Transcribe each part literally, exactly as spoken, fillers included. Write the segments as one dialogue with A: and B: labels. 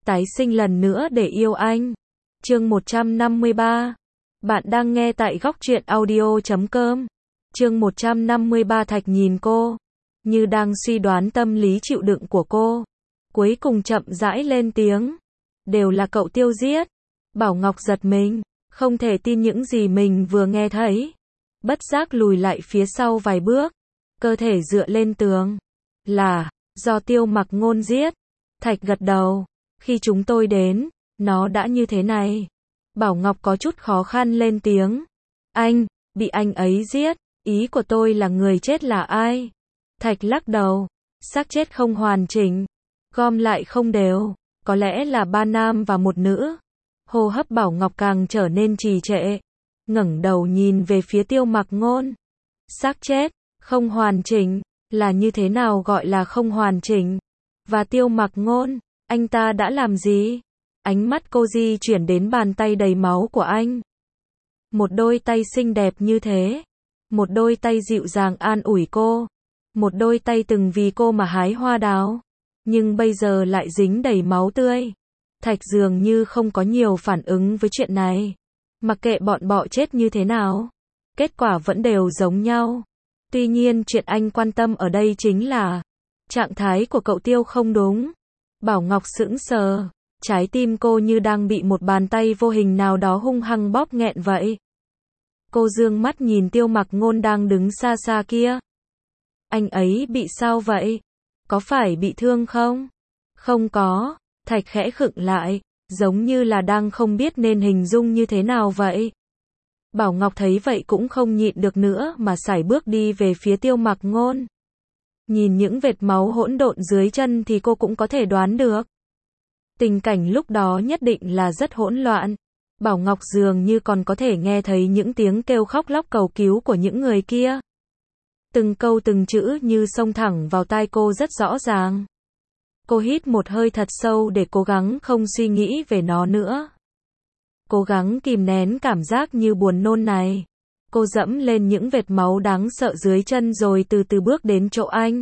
A: tái sinh lần nữa để yêu anh. Chương một trăm năm mươi ba. Bạn đang nghe tại góc truyện audio chấm com. Chương một trăm năm mươi ba. Thạch nhìn cô, như đang suy đoán tâm lý chịu đựng của cô. Cuối cùng chậm rãi lên tiếng. Đều là cậu Tiêu giết. Bảo Ngọc giật mình, không thể tin những gì mình vừa nghe thấy. Bất giác lùi lại phía sau vài bước, cơ thể dựa lên tường. Là, do Tiêu Mặc Ngôn giết. Thạch gật đầu. Khi chúng tôi đến, nó đã như thế này. Bảo Ngọc có chút khó khăn lên tiếng. Anh, bị anh ấy giết. Ý của tôi là người chết là ai? Thạch lắc đầu. Xác chết không hoàn chỉnh, gom lại không đều. Có lẽ là ba nam và một nữ. Hô hấp Bảo Ngọc càng trở nên trì trệ. Ngẩng đầu nhìn về phía Tiêu Mặc Ngôn. Xác chết, không hoàn chỉnh, là như thế nào gọi là không hoàn chỉnh? Và Tiêu Mặc Ngôn, anh ta đã làm gì? Ánh mắt cô di chuyển đến bàn tay đầy máu của anh. Một đôi tay xinh đẹp như thế. Một đôi tay dịu dàng an ủi cô. Một đôi tay từng vì cô mà hái hoa đào. Nhưng bây giờ lại dính đầy máu tươi. Thạch dường như không có nhiều phản ứng với chuyện này. Mặc kệ bọn bọ chết như thế nào, kết quả vẫn đều giống nhau. Tuy nhiên chuyện anh quan tâm ở đây chính là trạng thái của cậu Tiêu không đúng. Bảo Ngọc sững sờ. Trái tim cô như đang bị một bàn tay vô hình nào đó hung hăng bóp nghẹn vậy. Cô dương mắt nhìn Tiêu Mặc Ngôn đang đứng xa xa kia. Anh ấy bị sao vậy? Có phải bị thương không? Không có. Thạch khẽ khựng lại, giống như là đang không biết nên hình dung như thế nào vậy. Bảo Ngọc thấy vậy cũng không nhịn được nữa mà sải bước đi về phía Tiêu Mặc Ngôn. Nhìn những vệt máu hỗn độn dưới chân thì cô cũng có thể đoán được. Tình cảnh lúc đó nhất định là rất hỗn loạn. Bảo Ngọc dường như còn có thể nghe thấy những tiếng kêu khóc lóc cầu cứu của những người kia. Từng câu từng chữ như xông thẳng vào tai cô rất rõ ràng. Cô hít một hơi thật sâu để cố gắng không suy nghĩ về nó nữa. Cố gắng kìm nén cảm giác như buồn nôn này. Cô dẫm lên những vệt máu đáng sợ dưới chân rồi từ từ bước đến chỗ anh.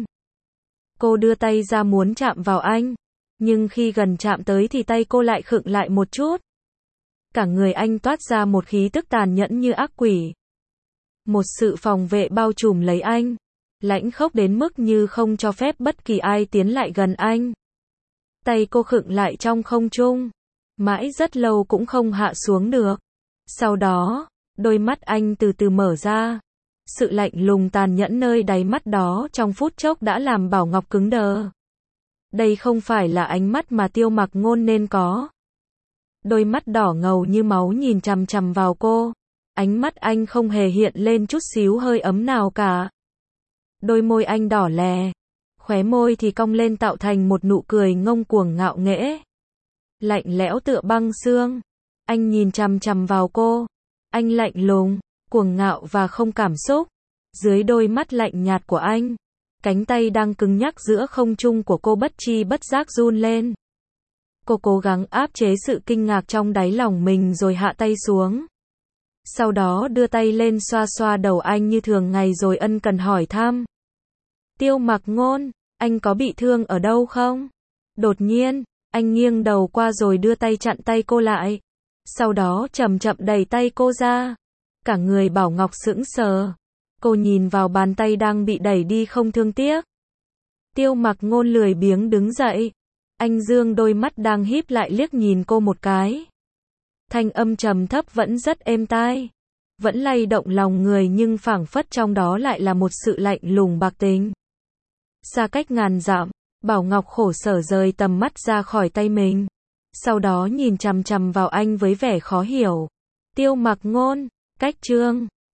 A: Cô đưa tay ra muốn chạm vào anh. Nhưng khi gần chạm tới thì tay cô lại khựng lại một chút. Cả người anh toát ra một khí tức tàn nhẫn như ác quỷ. Một sự phòng vệ bao trùm lấy anh. Lãnh khốc đến mức như không cho phép bất kỳ ai tiến lại gần anh. Tay cô khựng lại trong không trung. Mãi rất lâu cũng không hạ xuống được. Sau đó, đôi mắt anh từ từ mở ra. Sự lạnh lùng tàn nhẫn nơi đáy mắt đó trong phút chốc đã làm Bảo Ngọc cứng đờ. Đây không phải là ánh mắt mà Tiêu Mặc Ngôn nên có. Đôi mắt đỏ ngầu như máu nhìn chằm chằm vào cô. Ánh mắt anh không hề hiện lên chút xíu hơi ấm nào cả. Đôi môi anh đỏ lè. Khóe môi thì cong lên tạo thành một nụ cười ngông cuồng ngạo nghễ. Lạnh lẽo tựa băng xương. Anh nhìn chằm chằm vào cô. Anh lạnh lùng, cuồng ngạo và không cảm xúc. Dưới đôi mắt lạnh nhạt của anh, cánh tay đang cứng nhắc giữa không trung của cô bất chi bất giác run lên. Cô cố gắng áp chế sự kinh ngạc trong đáy lòng mình rồi hạ tay xuống. Sau đó đưa tay lên xoa xoa đầu anh như thường ngày rồi ân cần hỏi thăm. Tiêu Mặc Ngôn, anh có bị thương ở đâu không? Đột nhiên, anh nghiêng đầu qua rồi đưa tay chặn tay cô lại. Sau đó chậm chậm đẩy tay cô ra. Cả người Bảo Ngọc sững sờ. Cô nhìn vào bàn tay đang bị đẩy đi không thương tiếc. Tiêu Mặc Ngôn lười biếng đứng dậy. Anh dương đôi mắt đang híp lại liếc nhìn cô một cái. Thanh âm trầm thấp vẫn rất êm tai. Vẫn lay động lòng người nhưng phảng phất trong đó lại là một sự lạnh lùng bạc tình. Xa cách ngàn dặm, Bảo Ngọc khổ sở rời tầm mắt ra khỏi tay mình. Sau đó nhìn chằm chằm vào anh với vẻ khó hiểu. Tiêu Mặc Ngôn, cách chương